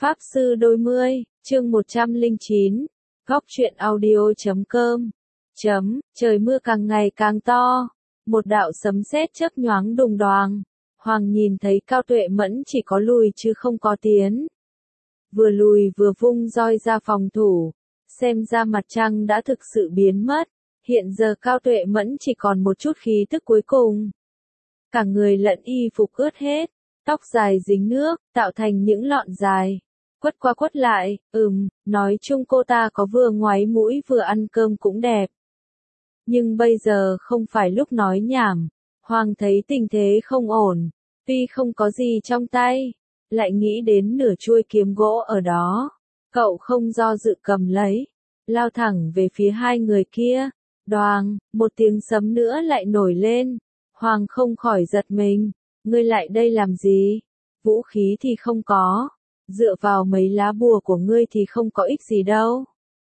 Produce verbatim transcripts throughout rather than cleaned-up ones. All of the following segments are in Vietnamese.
Pháp Sư Đôi Mươi, chương một trăm lẻ chín, góc truyện audio chấm com. Chấm, trời mưa càng ngày càng to, một đạo sấm sét chớp nhoáng đùng đoàng. Hoàng nhìn thấy Cao Tuệ Mẫn chỉ có lùi chứ không có tiến. Vừa lùi vừa vung roi ra phòng thủ, xem ra mặt trăng đã thực sự biến mất, hiện giờ Cao Tuệ Mẫn chỉ còn một chút khí tức cuối cùng. Cả người lẫn y phục ướt hết, tóc dài dính nước, tạo thành những lọn dài. Quất qua quất lại, ừm, nói chung cô ta có vừa ngoáy mũi vừa ăn cơm cũng đẹp. Nhưng bây giờ không phải lúc nói nhảm, Hoàng thấy tình thế không ổn, tuy không có gì trong tay, lại nghĩ đến nửa chuôi kiếm gỗ ở đó. Cậu không do dự cầm lấy, lao thẳng về phía hai người kia. Đoàng, một tiếng sấm nữa lại nổi lên. Hoàng không khỏi giật mình, ngươi lại đây làm gì? Vũ khí thì không có, dựa vào mấy lá bùa của ngươi thì không có ích gì đâu.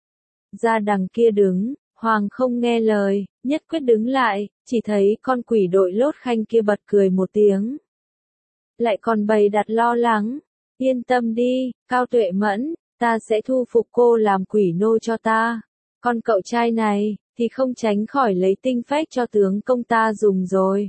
Ra đằng kia đứng, Hoàng không nghe lời, nhất quyết đứng lại, chỉ thấy con quỷ đội lốt khanh kia bật cười một tiếng. Lại còn bày đặt lo lắng, yên tâm đi, Cao Tuệ Mẫn, ta sẽ thu phục cô làm quỷ nô cho ta. Con cậu trai này, thì không tránh khỏi lấy tinh phách cho tướng công ta dùng rồi.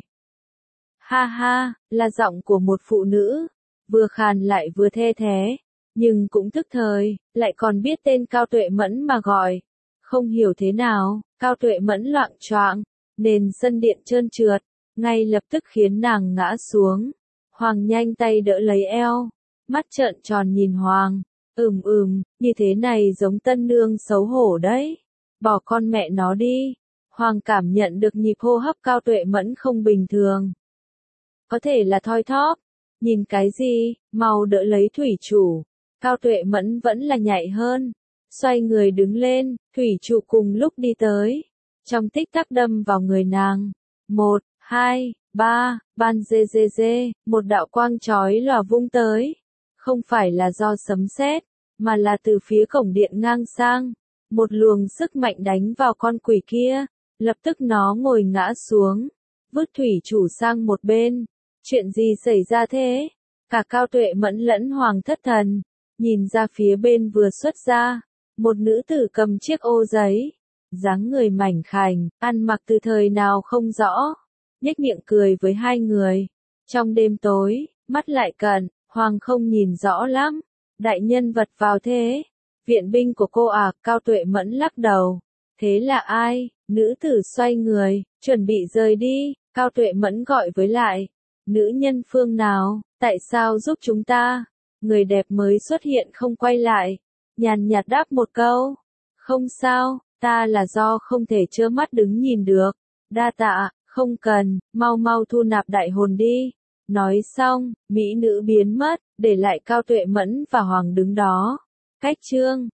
Ha ha, là giọng của một phụ nữ, vừa khàn lại vừa the thé, nhưng cũng tức thời, lại còn biết tên Cao Tuệ Mẫn mà gọi. Không hiểu thế nào, Cao Tuệ Mẫn loạng choạng, nền sân điện trơn trượt, ngay lập tức khiến nàng ngã xuống. Hoàng nhanh tay đỡ lấy eo, mắt trợn tròn nhìn Hoàng, ừm ừm, như thế này giống tân nương xấu hổ đấy. Bỏ con mẹ nó đi. Hoàng cảm nhận được nhịp hô hấp Cao Tuệ Mẫn không bình thường. Có thể là thoi thóp. Nhìn cái gì, mau đỡ lấy thủy chủ. Cao Tuệ Mẫn vẫn là nhạy hơn. Xoay người đứng lên, thủy trụ cùng lúc đi tới. Trong tích tắc đâm vào người nàng. Một, hai, ba, ban dê dê dê, một đạo quang chói lòa vung tới. Không phải là do sấm sét, mà là từ phía cổng điện ngang sang. Một luồng sức mạnh đánh vào con quỷ kia, lập tức nó ngồi ngã xuống, vứt thủy chủ sang một bên. Chuyện gì xảy ra thế? Cả Cao Tuệ Mẫn lẫn Hoàng thất thần, nhìn ra phía bên vừa xuất ra, một nữ tử cầm chiếc ô giấy, dáng người mảnh khảnh, ăn mặc từ thời nào không rõ, nhếch miệng cười với hai người. Trong đêm tối, mắt lại cận, Hoàng không nhìn rõ lắm, đại nhân vật vào thế. Viện binh của cô à? Cao Tuệ Mẫn lắc đầu. Thế là ai? Nữ tử xoay người, chuẩn bị rời đi. Cao Tuệ Mẫn gọi với lại. Nữ nhân phương nào, tại sao giúp chúng ta? Người đẹp mới xuất hiện không quay lại. Nhàn nhạt đáp một câu. Không sao, ta là do không thể trơ mắt đứng nhìn được. Đa tạ, không cần, mau mau thu nạp đại hồn đi. Nói xong, mỹ nữ biến mất, để lại Cao Tuệ Mẫn và Hoàng đứng đó. Cách chương